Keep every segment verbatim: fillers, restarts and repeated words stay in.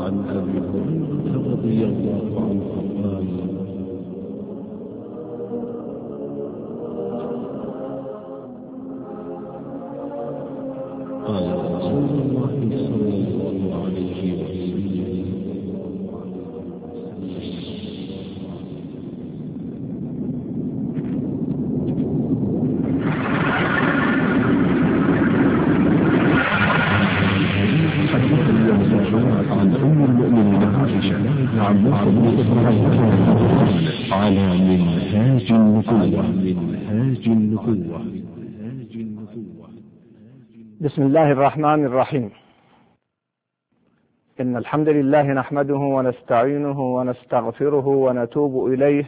عن أبي هريرة رضي الله عنه قال قال رسول الله صلى الله عليه وسلم عن أم المؤمنين عائشة عن على منهاج النبوة منهاج النبوة بسم الله الرحمن الرحيم. إن الحمد لله نحمده ونستعينه ونستغفره ونتوب إليه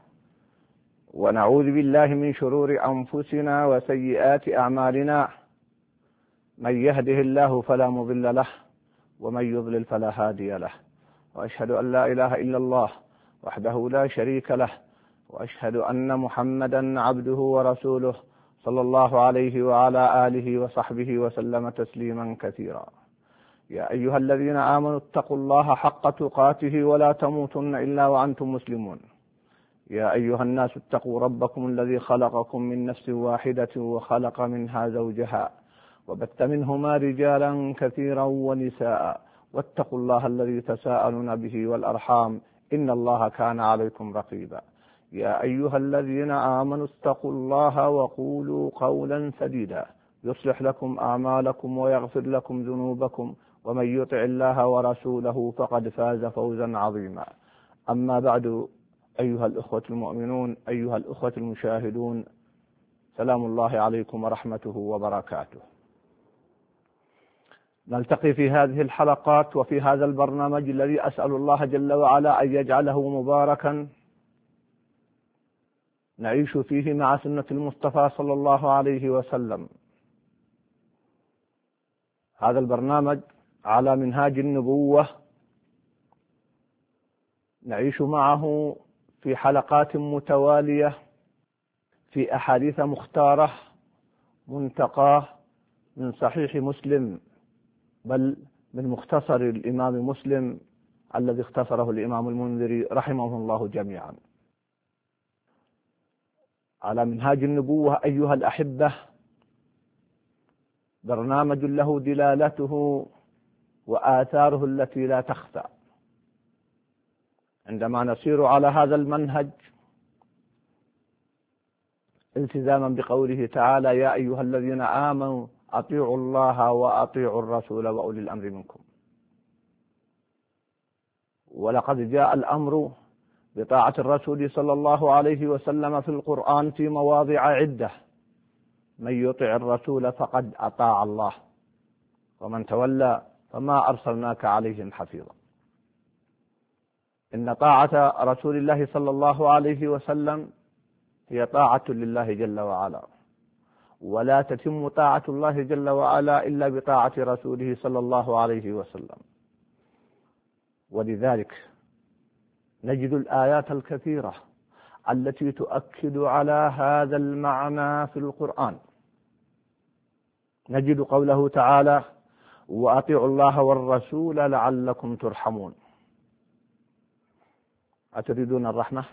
ونعوذ بالله من شرور أنفسنا وسيئات أعمالنا. من يهده الله فلا مضل له ومن يضلل فلا هادي له، وأشهد أن لا إله إلا الله وحده لا شريك له، وأشهد أن محمدا عبده ورسوله صلى الله عليه وعلى آله وصحبه وسلم تسليما كثيرا. يا أيها الذين آمنوا اتقوا الله حق تقاته ولا تموتن إلا وأنتم مسلمون. يا أيها الناس اتقوا ربكم الذي خلقكم من نفس واحدة وخلق منها زوجها وبث منهما رجالا كثيرا ونساء، واتقوا الله الذي تساءلون به والأرحام إن الله كان عليكم رقيبا. يا أيها الذين آمنوا اتقوا الله وقولوا قولا سديدا يصلح لكم أعمالكم ويغفر لكم ذنوبكم، ومن يطع الله ورسوله فقد فاز فوزا عظيما. أما بعد، أيها الأخوة المؤمنون، أيها الأخوة المشاهدون، سلام الله عليكم ورحمته وبركاته. نلتقي في هذه الحلقات وفي هذا البرنامج الذي أسأل الله جل وعلا أن يجعله مباركا نعيش فيه مع سنة المصطفى صلى الله عليه وسلم. هذا البرنامج على منهاج النبوة، نعيش معه في حلقات متوالية في أحاديث مختارة منتقاه من صحيح مسلم، بل من مختصر الإمام مسلم الذي اختصره الإمام المنذري رحمه الله جميعا. على منهاج النبوة أيها الأحبة برنامج له دلالته وآثاره التي لا تخفى. عندما نسير على هذا المنهج التزاما بقوله تعالى: يا أيها الذين آمنوا أطيعوا الله وأطيعوا الرسول وأولي الأمر منكم. ولقد جاء الأمر بطاعة الرسول صلى الله عليه وسلم في القرآن في مواضع عدة. من يطع الرسول فقد أطاع الله، ومن تولى فما أرسلناك عليهم حفيظا. إن طاعة رسول الله صلى الله عليه وسلم هي طاعة لله جل وعلا، ولا تتم طاعة الله جل وعلا إلا بطاعة رسوله صلى الله عليه وسلم. ولذلك نجد الآيات الكثيرة التي تؤكد على هذا المعنى في القرآن. نجد قوله تعالى: وأطيعوا الله والرسول لعلكم ترحمون. أتريدون الرحمة؟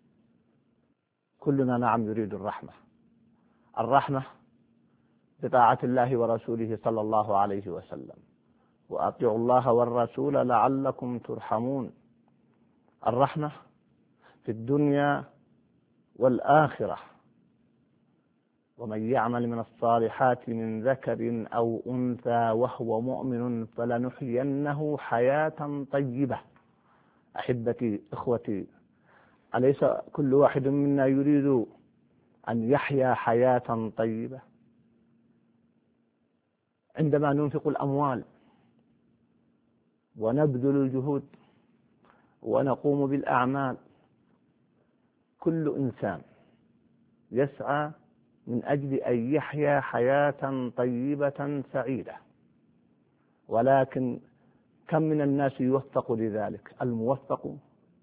كلنا نعم يريد الرحمة. الرحمة بطاعة الله ورسوله صلى الله عليه وسلم. وأطيعوا الله والرسول لعلكم ترحمون. الرحمة في الدنيا والآخرة. ومن يعمل من الصالحات من ذكر أو أنثى وهو مؤمن فلنحيينه حياة طيبة. أحبتي إخوتي، أليس كل واحد منا يريد أن يحيا حياة طيبة؟ عندما ننفق الأموال ونبذل الجهود ونقوم بالأعمال، كل إنسان يسعى من أجل أن يحيا حياة طيبة سعيدة، ولكن كم من الناس يوفق لذلك؟ الموفق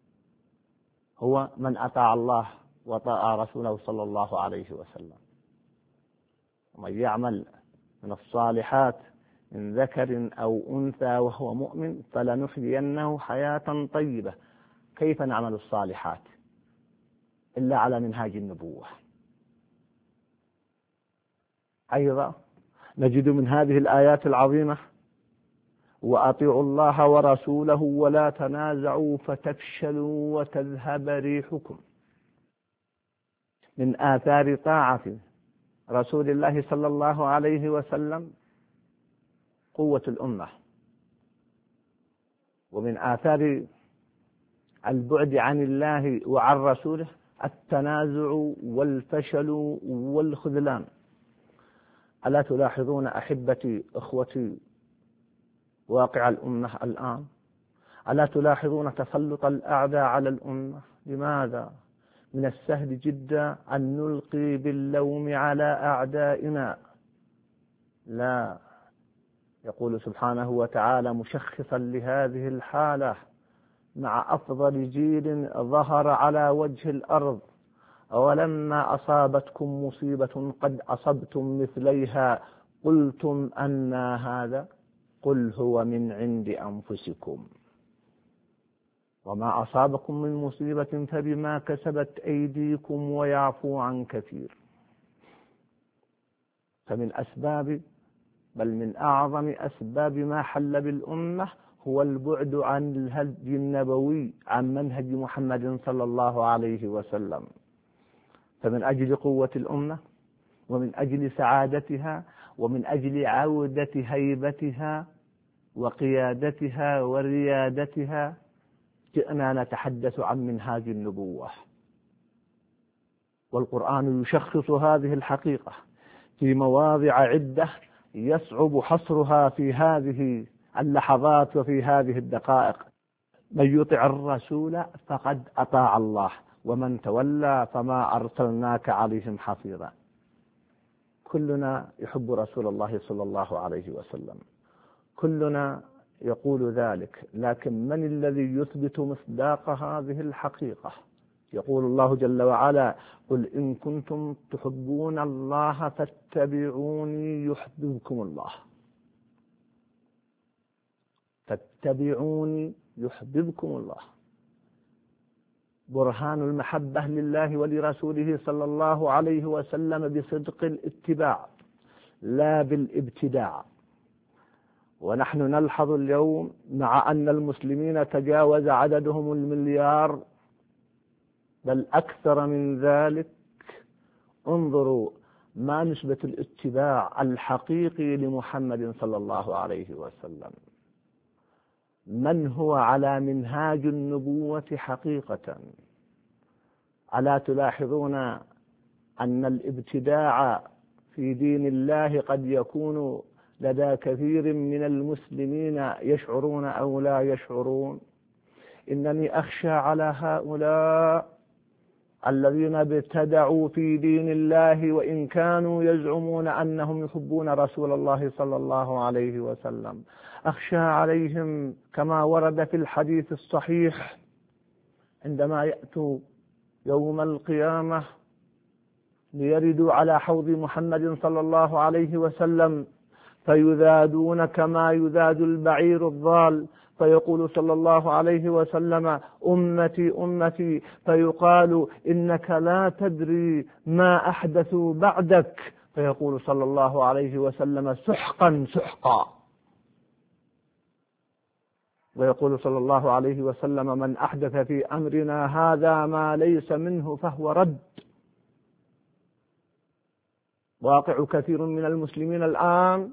هو من أطاع الله وطاع رسوله صلى الله عليه وسلم. ومن يعمل من الصالحات من ذكر أو أنثى وهو مؤمن فلنحيينه حياة طيبة. كيف نعمل الصالحات إلا على منهاج النبوة؟ أيضا نجد من هذه الآيات العظيمة: وأطيعوا الله ورسوله ولا تنازعوا فتفشلوا وتذهب ريحكم. من آثار طاعة رسول الله صلى الله عليه وسلم قوة الأمة، ومن آثار البعد عن الله وعن رسوله التنازع والفشل والخذلان. ألا تلاحظون أحبتي إخوتي واقع الأمة الآن؟ ألا تلاحظون تسلط الأعداء على الأمة؟ لماذا؟ من السهل جدا أن نلقي باللوم على أعدائنا. لا، يقول سبحانه وتعالى مشخصا لهذه الحالة: مع أفضل جيل ظهر على وجه الأرض ولما أصابتكم مصيبة قد أصبتم مثليها قلتم أنى هذا قل هو من عند أنفسكم وما أصابكم من مصيبة فبما كسبت أيديكم ويعفو عن كثير. فمن أسباب بل من أعظم أسباب ما حل بالأمة هو البعد عن الهدي النبوي، عن منهج محمد صلى الله عليه وسلم. فمن أجل قوة الأمة ومن أجل سعادتها ومن أجل عودة هيبتها وقيادتها وريادتها جئنا نتحدث عن منهاج النبوة. والقرآن يشخص هذه الحقيقة في مواضع عدة يصعب حصرها في هذه اللحظات وفي هذه الدقائق. من يطع الرسول فقد أطاع الله ومن تولى فما أرسلناك عليهم حفيظا. كلنا يحب رسول الله صلى الله عليه وسلم، كلنا يقول ذلك، لكن من الذي يثبت مصداق هذه الحقيقة؟ يقول الله جل وعلا: قل إن كنتم تحبون الله فاتبعوني يحببكم الله. فاتبعوني يحببكم الله. برهان المحبة لله ولرسوله صلى الله عليه وسلم بصدق الاتباع لا بالابتداع. ونحن نلحظ اليوم مع أن المسلمين تجاوز عددهم المليار بل أكثر من ذلك، انظروا ما نسبة الاتباع الحقيقي لمحمد صلى الله عليه وسلم. من هو على منهاج النبوة حقيقة؟ ألا تلاحظون أن الابتداع في دين الله قد يكون لدى كثير من المسلمين يشعرون أو لا يشعرون؟ إنني أخشى على هؤلاء الذين ابتدعوا في دين الله وإن كانوا يزعمون أنهم يحبون رسول الله صلى الله عليه وسلم. أخشى عليهم كما ورد في الحديث الصحيح عندما يأتوا يوم القيامة ليردوا على حوض محمد صلى الله عليه وسلم فيذادون كما يذاد البعير الضال، فيقول صلى الله عليه وسلم: أمتي أمتي، فيقال: إنك لا تدري ما أحدثوا بعدك، فيقول صلى الله عليه وسلم: سحقا سحقا. ويقول صلى الله عليه وسلم: من أحدث في أمرنا هذا ما ليس منه فهو رد. واقع كثير من المسلمين الآن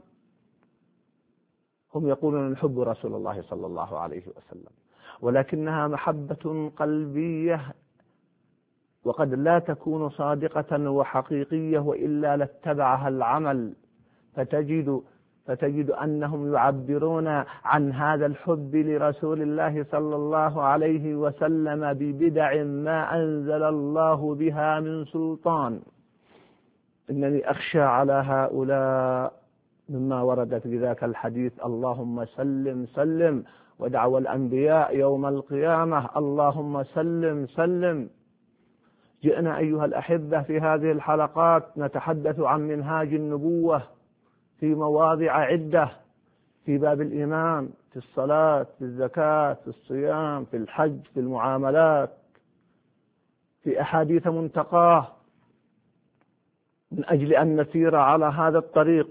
هم يقولون نحب رسول الله صلى الله عليه وسلم، ولكنها محبة قلبية وقد لا تكون صادقة وحقيقية، وإلا لاتبعها العمل. فتجد فتجد أنهم يعبرون عن هذا الحب لرسول الله صلى الله عليه وسلم ببدع ما أنزل الله بها من سلطان. إنني أخشى على هؤلاء مما ورد في ذاك الحديث: اللهم سلم سلم، ودعوى الأنبياء يوم القيامة: اللهم سلم سلم. جئنا أيها الأحبة في هذه الحلقات نتحدث عن منهاج النبوة في مواضع عدة، في باب الإيمان، في الصلاة، في الزكاة، في الصيام، في الحج، في المعاملات، في أحاديث منتقاه، من أجل أن نسير على هذا الطريق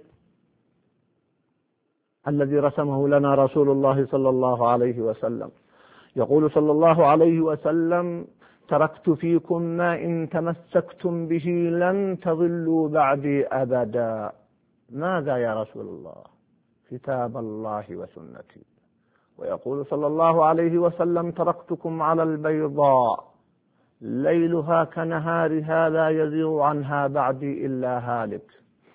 الذي رسمه لنا رسول الله صلى الله عليه وسلم. يقول صلى الله عليه وسلم: تركت فيكم ما إن تمسكتم به لن تضلوا بعدي أبدا. ماذا يا رسول الله؟ كتاب الله وسنتي. ويقول صلى الله عليه وسلم: تركتكم على البيضاء ليلها كنهارها لا يزيغ عنها بعدي إلا هالك.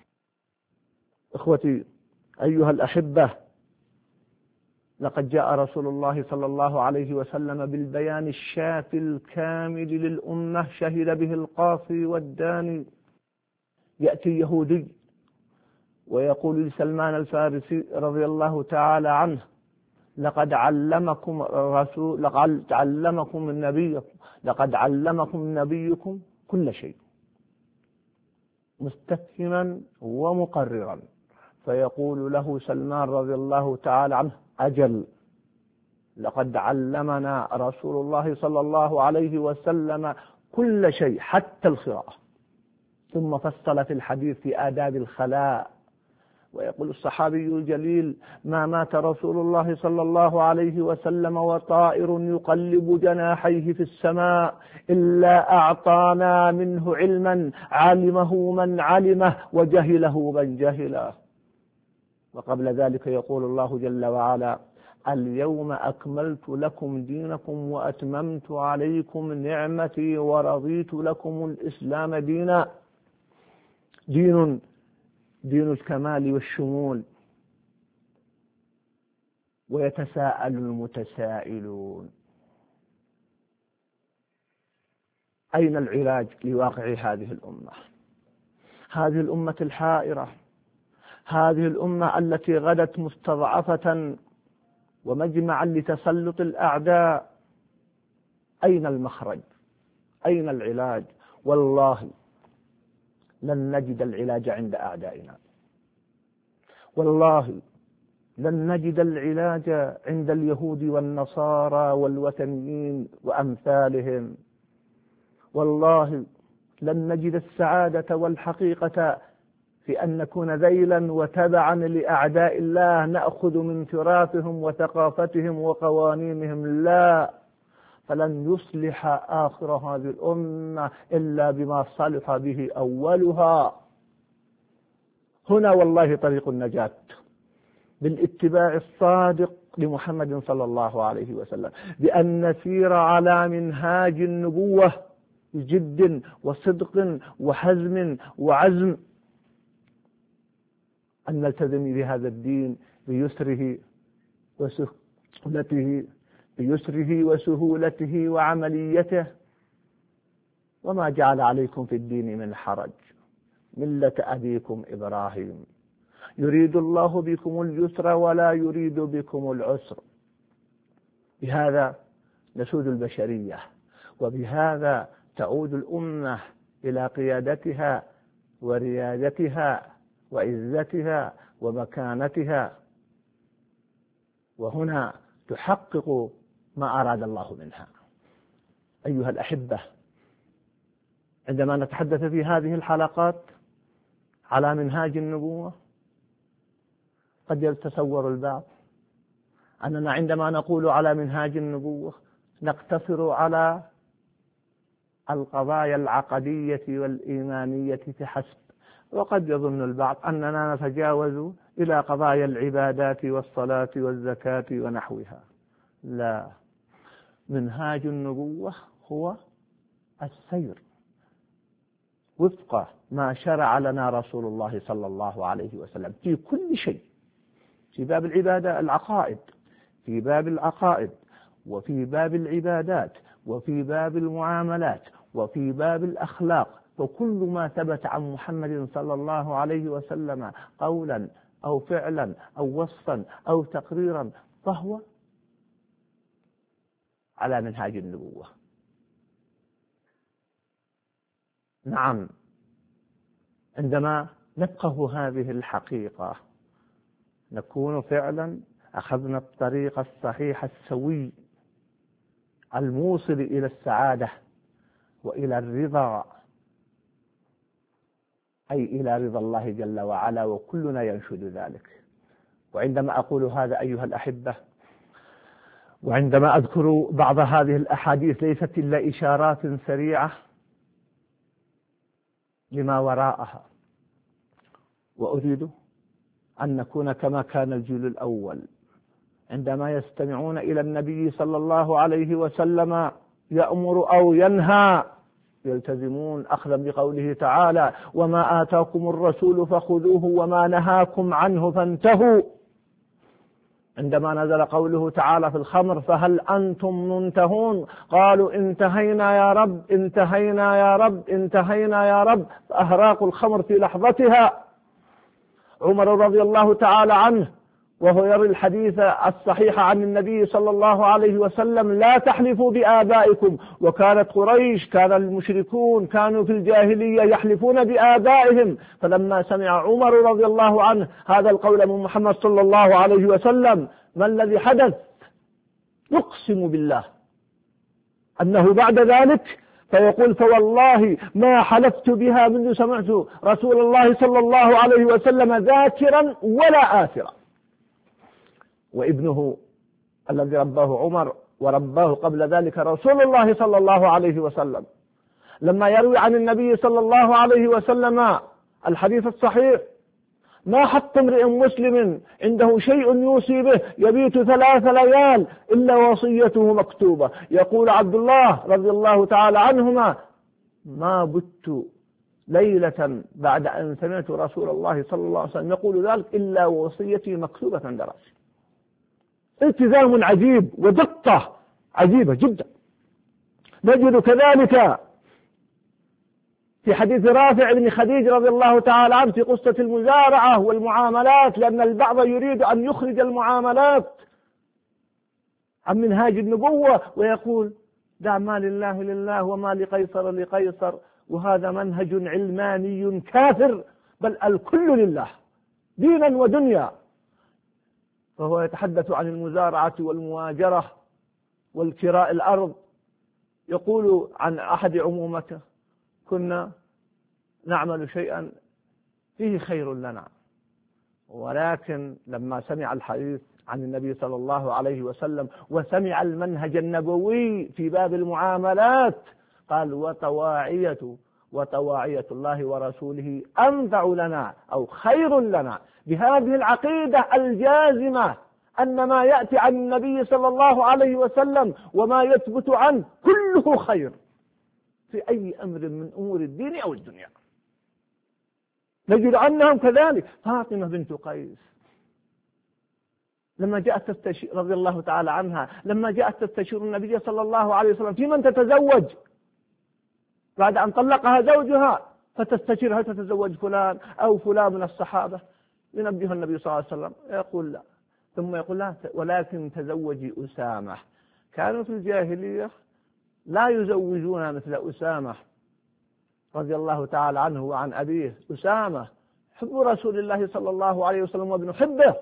إخوتي أيها الأحبة، لقد جاء رسول الله صلى الله عليه وسلم بالبيان الشافي الكامل للأمة، شهد به القاصي والداني. يأتي يهودي ويقول لسلمان الفارسي رضي الله تعالى عنه: لقد علمكم الرسول لقد علمكم النبي لقد علمكم نبيكم كل شيء، مستفهما ومقررا. فيقول له سلمان رضي الله تعالى عنه: أجل، لقد علمنا رسول الله صلى الله عليه وسلم كل شيء حتى القراءة. ثم فصل في الحديث في آداب الخلاء. ويقول الصحابي الجليل: ما مات رسول الله صلى الله عليه وسلم وطائر يقلب جناحيه في السماء إلا أعطانا منه علما علمه من علمه وجهله من جهله. وقبل ذلك يقول الله جل وعلا: اليوم أكملت لكم دينكم وأتممت عليكم نعمتي ورضيت لكم الإسلام دينا. دين دين الكمال والشمول. ويتساءل المتسائلون: أين العلاج لواقع هذه الأمة؟ هذه الأمة الحائرة، هذه الأمة التي غدت مستضعفة ومجمعا لتسلط الأعداء. أين المخرج؟ أين العلاج؟ والله لن نجد العلاج عند أعدائنا، والله لن نجد العلاج عند اليهود والنصارى والوثنيين وأمثالهم، والله لن نجد السعادة والحقيقة في أن نكون ذيلا وتبعا لأعداء الله نأخذ من تراثهم وثقافتهم وقوانينهم. لا، فلن يصلح آخر هذه الأمة إلا بما صلح به أولها. هنا والله طريق النجاة، بالاتباع الصادق لمحمد صلى الله عليه وسلم، بأن نسير على منهاج النبوة بجد وصدق وحزم وعزم، أن نلتزم بهذا الدين بيسره وسهولته بيسره وسهولته وعمليته. وما جعل عليكم في الدين من حرج، ملة أبيكم إبراهيم، يريد الله بكم اليسر ولا يريد بكم العسر. بهذا نسود البشرية، وبهذا تعود الأمة إلى قيادتها وريادتها وعزتها ومكانتها، وهنا تحقق ما أراد الله منها. أيها الأحبة، عندما نتحدث في هذه الحلقات على منهاج النبوة، قد يتصور البعض أننا عندما نقول على منهاج النبوة نقتصر على القضايا العقدية والإيمانية فحسب، وقد يظن البعض أننا نتجاوز إلى قضايا العبادات والصلاة والزكاة ونحوها. لا، منهاج النبوة هو السير وفق ما شرع لنا رسول الله صلى الله عليه وسلم في كل شيء، في باب العبادة العقائد، في باب العقائد، وفي باب العبادات، وفي باب المعاملات، وفي باب الأخلاق. وكل ما ثبت عن محمد صلى الله عليه وسلم قولا أو فعلا أو وصفا أو تقريرا فهو على منهاج النبوة. نعم، عندما نفقه هذه الحقيقة نكون فعلا أخذنا الطريق الصحيح السوي الموصل إلى السعادة وإلى الرضا، أي إلى رضا الله جل وعلا، وكلنا ينشد ذلك. وعندما أقول هذا أيها الأحبة، وعندما أذكر بعض هذه الأحاديث، ليست إلا إشارات سريعة لما وراءها، وأريد أن نكون كما كان الجيل الأول عندما يستمعون إلى النبي صلى الله عليه وسلم يأمر أو ينهى يلتزمون أخذا بقوله تعالى: وما آتاكم الرسول فخذوه وما نهاكم عنه فانتهوا. عندما نزل قوله تعالى في الخمر: فهل أنتم منتهون؟ قالوا انتهينا يا رب انتهينا يا رب انتهينا يا رب، فأهراقوا الخمر في لحظتها. عمر رضي الله تعالى عنه وهو يروي الحديث الصحيح عن النبي صلى الله عليه وسلم: لا تحلفوا بآبائكم. وكانت قريش، كان المشركون كانوا في الجاهلية يحلفون بآبائهم، فلما سمع عمر رضي الله عنه هذا القول من محمد صلى الله عليه وسلم: ما الذي حدث؟ يقسم بالله أنه بعد ذلك فيقول: فوالله ما حلفت بها منذ سمعت رسول الله صلى الله عليه وسلم ذاكرا ولا آثرا. وابنه الذي رباه عمر ورباه قبل ذلك رسول الله صلى الله عليه وسلم، لما يروي عن النبي صلى الله عليه وسلم الحديث الصحيح: ما حط امرئ مسلم عنده شيء يوصي به يبيت ثلاث ليال إلا وصيته مكتوبة. يقول عبد الله رضي الله تعالى عنهما: ما بت ليلة بعد أن سمعت رسول الله صلى الله عليه وسلم يقول ذلك إلا وصيتي مكتوبة عند رأسي. التزام عجيب ودقة عجيبة جدا. نجد كذلك في حديث رافع بن خديج رضي الله تعالى عنه في قصة المزارعة والمعاملات، لأن البعض يريد أن يخرج المعاملات عن منهاج النبوة ويقول: دع ما لله لله وما لقيصر لقيصر، وهذا منهج علماني كافر، بل الكل لله دينا ودنيا. فهو يتحدث عن المزارعة والمواجرة والكراء الأرض، يقول عن أحد عمومته: كنا نعمل شيئا فيه خير لنا، ولكن لما سمع الحديث عن النبي صلى الله عليه وسلم وسمع المنهج النبوي في باب المعاملات قال: وطواعية وطواعية الله ورسوله أنفع لنا أو خير لنا. بهذه العقيدة الجازمة أن ما يأتي عن النبي صلى الله عليه وسلم وما يثبت عنه كله خير في أي أمر من أمور الدين أو الدنيا. نجد أنهم كذلك. فاطمة بنت قيس لما جاءت تستشير رضي الله تعالى عنها، لما جاءت تستشير النبي صلى الله عليه وسلم في من تتزوج بعد أن طلقها زوجها، فتستشير هل تتزوج فلان أو فلان من الصحابة، ينبه النبي صلى الله عليه وسلم يقول لا، ثم يقول لا ولكن تزوجي أسامة. كانوا في الجاهلية لا يزوجون مثل أسامة رضي الله تعالى عنه وعن أبيه. أسامة حب رسول الله صلى الله عليه وسلم وابن حبه،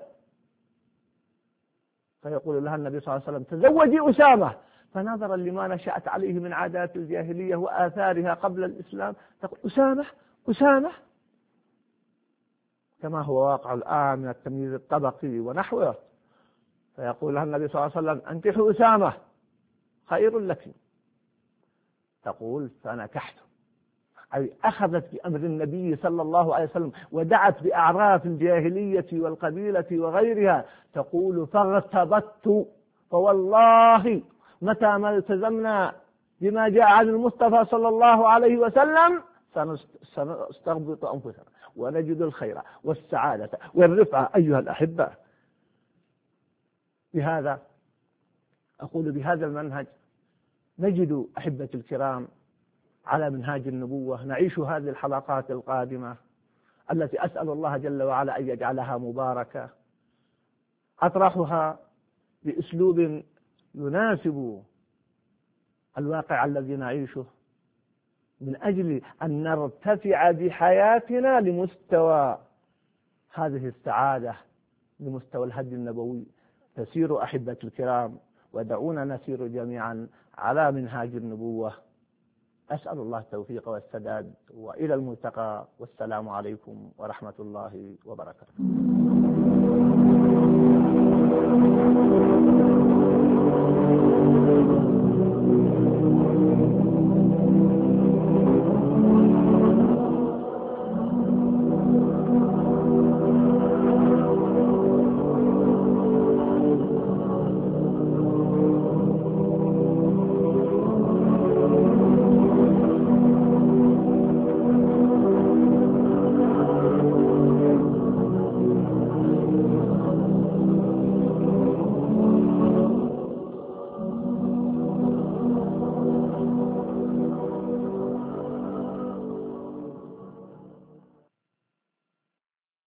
فيقول لها النبي صلى الله عليه وسلم: تزوجي أسامة. فنظرا لما نشأت عليه من عادات الجاهلية وآثارها قبل الإسلام تقول: أسامة أسامة، كما هو واقع الآن من التمييز الطبقي ونحوه. فيقول لها النبي صلى الله عليه وسلم: أنكحوا أسامة خير لك. تقول: فنكحته، أي أخذت بأمر النبي صلى الله عليه وسلم ودعت بأعراف الجاهلية والقبيلة وغيرها. تقول: فارتبطت، فوالله متى ما التزمنا بما جاء عن المصطفى صلى الله عليه وسلم سنستغبط أنفسنا ونجد الخير والسعادة والرفعة أيها الأحبة. بهذا أقول بهذا المنهج نجد أحبة الكرام على منهاج النبوة نعيش هذه الحلقات القادمة التي أسأل الله جل وعلا أن يجعلها مباركة، أطرحها بأسلوب يناسب الواقع الذي نعيشه، من أجل أن نرتفع بحياتنا لمستوى هذه السعادة لمستوى الهدي النبوي. فسيروا أحبة الكرام، ودعونا نسير جميعا على منهاج النبوة. أسأل الله التوفيق والسداد، وإلى الملتقى، والسلام عليكم ورحمة الله وبركاته.